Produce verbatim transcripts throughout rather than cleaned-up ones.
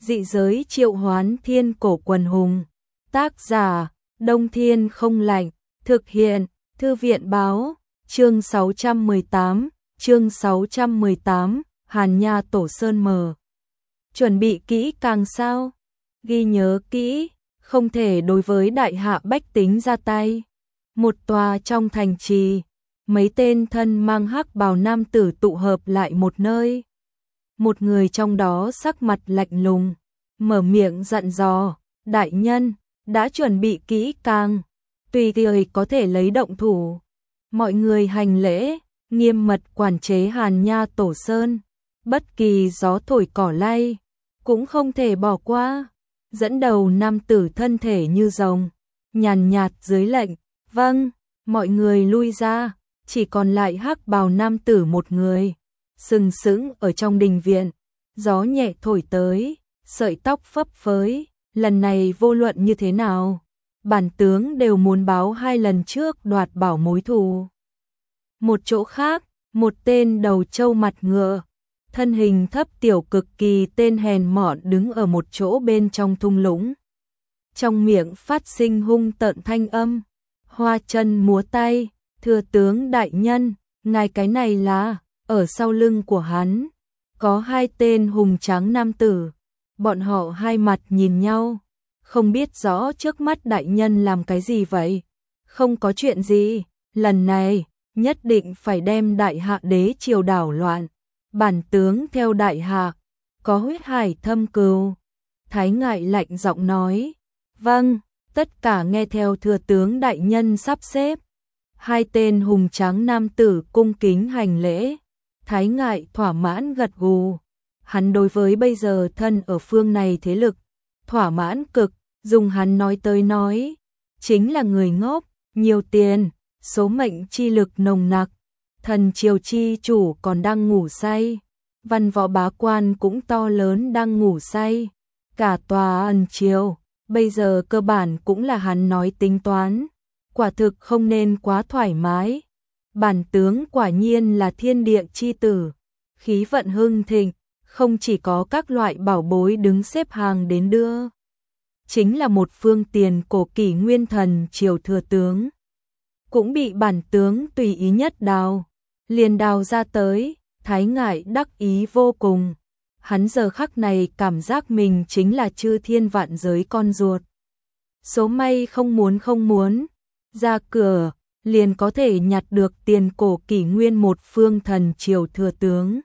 Dị giới triệu hoán thiên cổ quần hùng. Tác giả, Đông Thiên không lạnh. Thực hiện, Thư viện báo. Chương sáu trăm mười tám, chương sáu trăm mười tám, Hàn Nha Tổ Sơn mở. Chuẩn bị kỹ càng sao? Ghi nhớ kỹ, không thể đối với đại hạ bách tính ra tay. Một tòa trong thành trì, mấy tên thân mang hắc bào nam tử tụ hợp lại một nơi. Một người trong đó sắc mặt lạnh lùng, mở miệng dặn dò, đại nhân, đã chuẩn bị kỹ càng, tùy thời có thể lấy động thủ. Mọi người hành lễ, nghiêm mật quản chế Hàn Nha Tổ Sơn, bất kỳ gió thổi cỏ lay, cũng không thể bỏ qua. Dẫn đầu nam tử thân thể như rồng, nhàn nhạt dưới lệnh, vâng, mọi người lui ra, chỉ còn lại hắc bào nam tử một người, sừng sững ở trong đình viện, gió nhẹ thổi tới, sợi tóc phấp phới, lần này vô luận như thế nào, bản tướng đều muốn báo hai lần trước đoạt bảo mối thù. Một chỗ khác, một tên đầu trâu mặt ngựa, thân hình thấp tiểu cực kỳ tên hèn mọn đứng ở một chỗ bên trong thung lũng. Trong miệng phát sinh hung tợn thanh âm, hoa chân múa tay, thưa tướng đại nhân, ngài cái này là, ở sau lưng của hắn, có hai tên hùng tráng nam tử, bọn họ hai mặt nhìn nhau, không biết rõ trước mắt đại nhân làm cái gì vậy, không có chuyện gì, lần này, nhất định phải đem đại hạ đế triều đảo loạn. Bản tướng theo đại hạ, có huyết hải thâm cừu. Thái Ngại lạnh giọng nói, vâng, tất cả nghe theo thừa tướng đại nhân sắp xếp. Hai tên hùng tráng nam tử cung kính hành lễ. Thái Ngại thỏa mãn gật gù. Hắn đối với bây giờ thân ở phương này thế lực, thỏa mãn cực, dùng hắn nói tới nói, chính là người ngốc, nhiều tiền, số mệnh chi lực nồng nặc. Thần triều chi chủ còn đang ngủ say, văn võ bá quan cũng to lớn đang ngủ say, cả tòa ẩn triều, bây giờ cơ bản cũng là hắn nói tính toán, quả thực không nên quá thoải mái. Bản tướng quả nhiên là thiên địa chi tử, khí vận hưng thịnh, không chỉ có các loại bảo bối đứng xếp hàng đến đưa, chính là một phương tiền cổ kỷ nguyên thần triều thừa tướng, cũng bị bản tướng tùy ý nhất đào. Liền đào ra tới, Thái Ngại đắc ý vô cùng. Hắn giờ khắc này cảm giác mình chính là chư thiên vạn giới con ruột. Số may không muốn không muốn, ra cửa, liền có thể nhặt được tiền cổ kỷ nguyên một phương thần triều thừa tướng.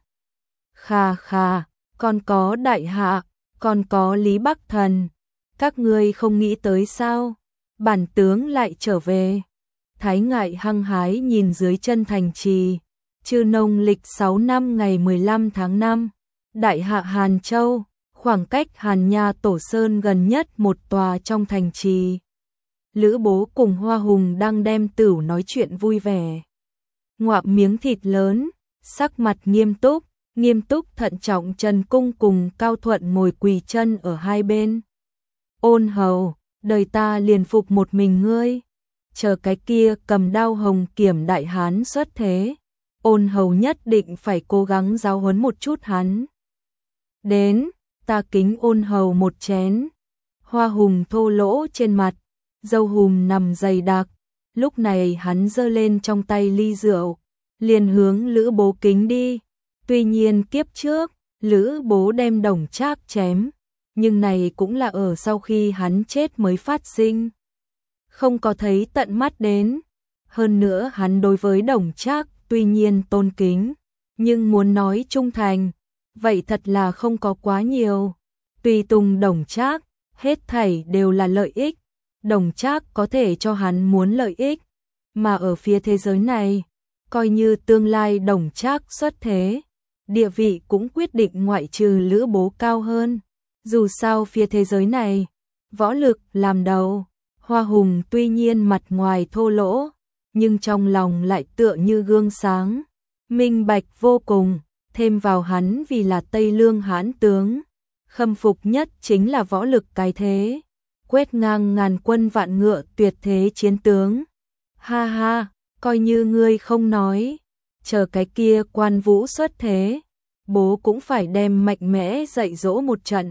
Kha kha, còn có đại hạ, còn có Lý Bắc Thần. Các ngươi không nghĩ tới sao? Bản tướng lại trở về. Thái Ngại hăng hái nhìn dưới chân thành trì. Chư nông lịch sáu năm ngày mười lăm tháng năm, đại hạ Hàn Châu, khoảng cách Hàn Nha Tổ Sơn gần nhất một tòa trong thành trì. Lữ Bố cùng Hoa Hùng đang đem tửu nói chuyện vui vẻ. Ngoạm miếng thịt lớn, sắc mặt nghiêm túc, nghiêm túc thận trọng. Trần Cung cùng Cao Thuận ngồi quỳ chân ở hai bên. Ôn hầu, đời ta liền phục một mình ngươi, chờ cái kia cầm đao hồng kiểm đại hán xuất thế. Ôn hầu nhất định phải cố gắng giáo huấn một chút hắn. Đến, ta kính ôn hầu một chén. Hoa Hùng thô lỗ trên mặt, dâu hùm nằm dày đặc. Lúc này hắn giơ lên trong tay ly rượu, liền hướng Lữ Bố kính đi. Tuy nhiên kiếp trước, Lữ Bố đem Đồng Trác chém, nhưng này cũng là ở sau khi hắn chết mới phát sinh, không có thấy tận mắt đến. Hơn nữa hắn đối với Đồng Trác tuy nhiên tôn kính, nhưng muốn nói trung thành, vậy thật là không có quá nhiều. Tùy tùng Đồng Trác, hết thảy đều là lợi ích. Đồng Trác có thể cho hắn muốn lợi ích, mà ở phía thế giới này, coi như tương lai Đồng Trác xuất thế, địa vị cũng quyết định ngoại trừ Lữ Bố cao hơn. Dù sao phía thế giới này, võ lực làm đầu. Hoa Hùng tuy nhiên mặt ngoài thô lỗ, nhưng trong lòng lại tựa như gương sáng, minh bạch vô cùng. Thêm vào hắn vì là Tây Lương hãn tướng, khâm phục nhất chính là võ lực cái thế, quét ngang ngàn quân vạn ngựa tuyệt thế chiến tướng. Ha ha, coi như ngươi không nói, chờ cái kia Quan Vũ xuất thế, bố cũng phải đem mạnh mẽ dạy dỗ một trận.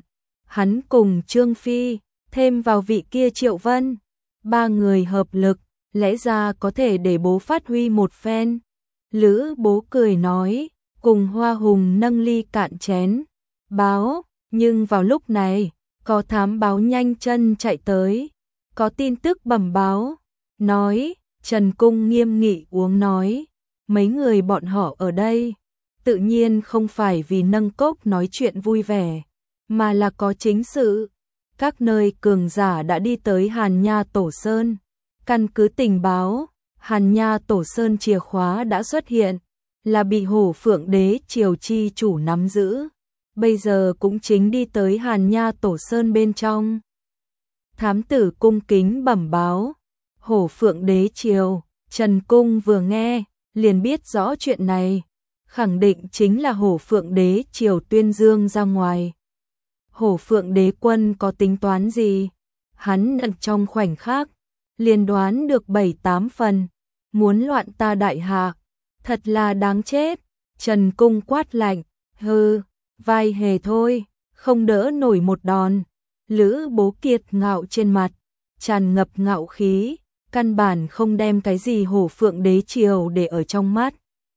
hắn cùng Trương Phi, thêm vào vị kia Triệu Vân, ba người hợp lực, lẽ ra có thể để bố phát huy một phen. Lữ Bố cười nói, cùng Hoa Hùng nâng ly cạn chén, báo, nhưng vào lúc này, có thám báo nhanh chân chạy tới, có tin tức bẩm báo, nói, Trần Cung nghiêm nghị uống nói, mấy người bọn họ ở đây, tự nhiên không phải vì nâng cốc nói chuyện vui vẻ, mà là có chính sự. Các nơi cường giả đã đi tới Hàn Nha Tổ Sơn, căn cứ tình báo, Hàn Nha Tổ Sơn chìa khóa đã xuất hiện, là bị Hổ Phượng Đế Triều chi chủ nắm giữ, bây giờ cũng chính đi tới Hàn Nha Tổ Sơn bên trong. Thám tử cung kính bẩm báo, Hổ Phượng Đế Triều, Trần Cung vừa nghe, liền biết rõ chuyện này, khẳng định chính là Hổ Phượng Đế Triều tuyên dương ra ngoài. Hổ Phượng Đế quân có tính toán gì? Hắn ẩn trong khoảnh khắc, liền đoán được bảy tám phần, muốn loạn ta đại hạ, thật là đáng chết. Trần Cung quát lạnh, hừ, vai hề thôi, không đỡ nổi một đòn. Lữ Bố kiệt ngạo trên mặt, tràn ngập ngạo khí, căn bản không đem cái gì Hổ Phượng Đế Triều để ở trong mắt.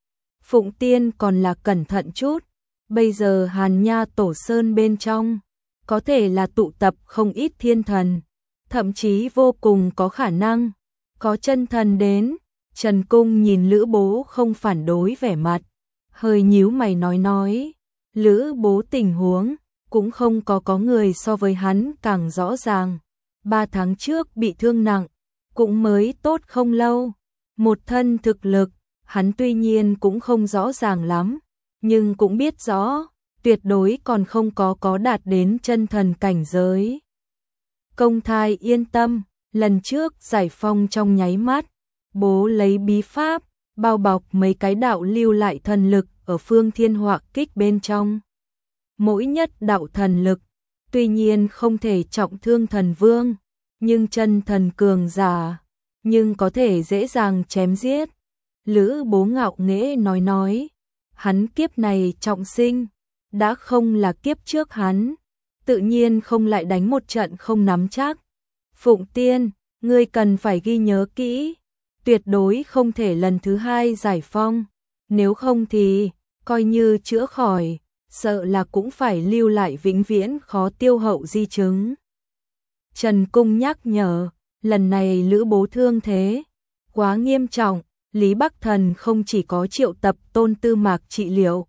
Phụng Tiên còn là cẩn thận chút, bây giờ Hàn Nha Tổ Sơn bên trong, có thể là tụ tập không ít thiên thần, thậm chí vô cùng có khả năng, có chân thần đến. Trần Cung nhìn Lữ Bố không phản đối vẻ mặt, hơi nhíu mày nói nói, Lữ Bố tình huống, cũng không có có người so với hắn càng rõ ràng, ba tháng trước bị thương nặng, cũng mới tốt không lâu, một thân thực lực, hắn tuy nhiên cũng không rõ ràng lắm, nhưng cũng biết rõ, tuyệt đối còn không có có đạt đến chân thần cảnh giới. Công Thai yên tâm, lần trước giải phong trong nháy mắt, bố lấy bí pháp, bao bọc mấy cái đạo lưu lại thần lực ở phương thiên họa kích bên trong. Mỗi nhất đạo thần lực, tuy nhiên không thể trọng thương thần vương, nhưng chân thần cường giả, nhưng có thể dễ dàng chém giết. Lữ Bố ngạo nghễ nói nói, hắn kiếp này trọng sinh, đã không là kiếp trước hắn, tự nhiên không lại đánh một trận không nắm chắc. Phụng Tiên, ngươi cần phải ghi nhớ kỹ, tuyệt đối không thể lần thứ hai giải phong, nếu không thì, coi như chữa khỏi, sợ là cũng phải lưu lại vĩnh viễn khó tiêu hậu di chứng. Trần Cung nhắc nhở, lần này Lữ Bố thương thế, quá nghiêm trọng, Lý Bắc Thần không chỉ có triệu tập Tôn Tư Mạc trị liệu,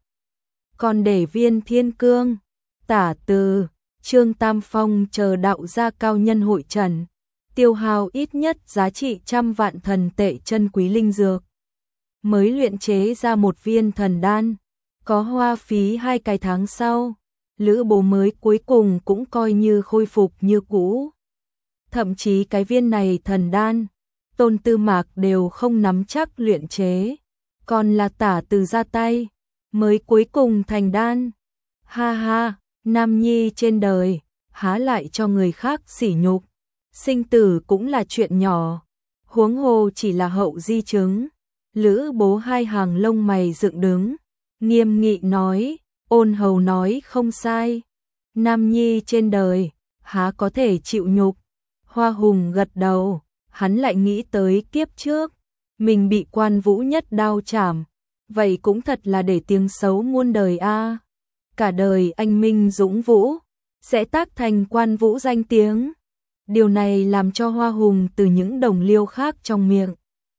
còn để Viên Thiên Cương, Tả Từ, Trương Tam Phong chờ đạo gia cao nhân hội trần, tiêu hao ít nhất giá trị trăm vạn thần tệ chân quý linh dược, mới luyện chế ra một viên thần đan, có hoa phí hai cái tháng sau, Lữ Bố mới cuối cùng cũng coi như khôi phục như cũ. Thậm chí cái viên này thần đan, Tôn Tư Mạc đều không nắm chắc luyện chế, còn là Tả Từ ra tay, mới cuối cùng thành đan. Ha ha, nam nhi trên đời, há lại cho người khác sỉ nhục, sinh tử cũng là chuyện nhỏ, huống hồ chỉ là hậu di chứng. Lữ Bố hai hàng lông mày dựng đứng, nghiêm nghị nói, Ôn Hầu nói không sai, nam nhi trên đời, há có thể chịu nhục. Hoa Hùng gật đầu, hắn lại nghĩ tới kiếp trước, mình bị Quan Vũ nhất đao chảm, vậy cũng thật là để tiếng xấu muôn đời a. Cả đời anh minh dũng vũ, sẽ tác thành Quan Vũ danh tiếng. Điều này làm cho Hoa Hùng từ những đồng liêu khác trong miệng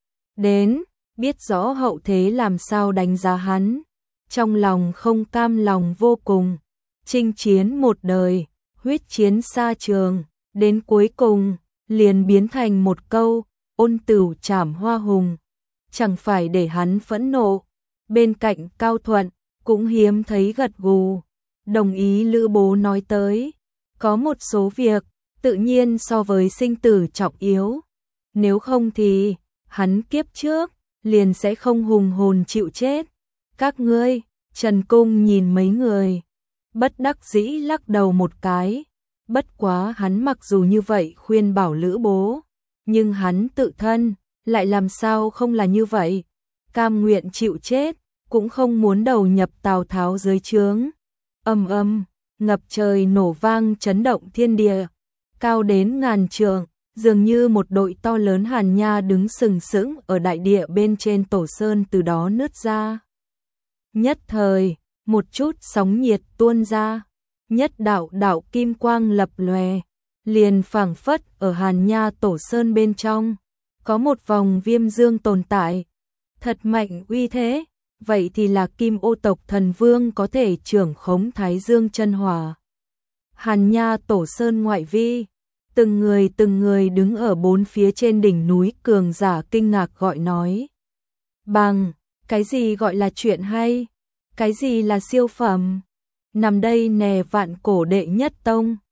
đến, biết rõ hậu thế làm sao đánh giá hắn, trong lòng không cam lòng vô cùng, chinh chiến một đời, huyết chiến xa trường, đến cuối cùng, liền biến thành một câu, ôn tửu trảm Hoa Hùng, chẳng phải để hắn phẫn nộ. Bên cạnh Cao Thuận, cũng hiếm thấy gật gù, đồng ý Lữ Bố nói tới, có một số việc, tự nhiên so với sinh tử trọng yếu, nếu không thì, hắn kiếp trước, liền sẽ không hùng hồn chịu chết. Các ngươi, Trần Cung nhìn mấy người, bất đắc dĩ lắc đầu một cái, bất quá hắn mặc dù như vậy khuyên bảo Lữ Bố, nhưng hắn tự thân, lại làm sao không là như vậy, cam nguyện chịu chết, cũng không muốn đầu nhập Tào Tháo dưới trướng. Ầm ầm, ngập trời nổ vang chấn động thiên địa, cao đến ngàn trượng, dường như một đội to lớn hàn nha đứng sừng sững ở đại địa bên trên tổ sơn từ đó nứt ra. Nhất thời, một chút sóng nhiệt tuôn ra, nhất đạo đạo kim quang lập lòe, liền phảng phất ở hàn nha tổ sơn bên trong, có một vòng viêm dương tồn tại. Thật mạnh uy thế, vậy thì là Kim Ô tộc thần vương có thể trưởng khống Thái Dương chân hỏa. Hàn nha tổ sơn ngoại vi, từng người từng người đứng ở bốn phía trên đỉnh núi cường giả kinh ngạc gọi nói. Bằng, cái gì gọi là chuyện hay? Cái gì là siêu phẩm? Nằm đây nè vạn cổ đệ nhất tông,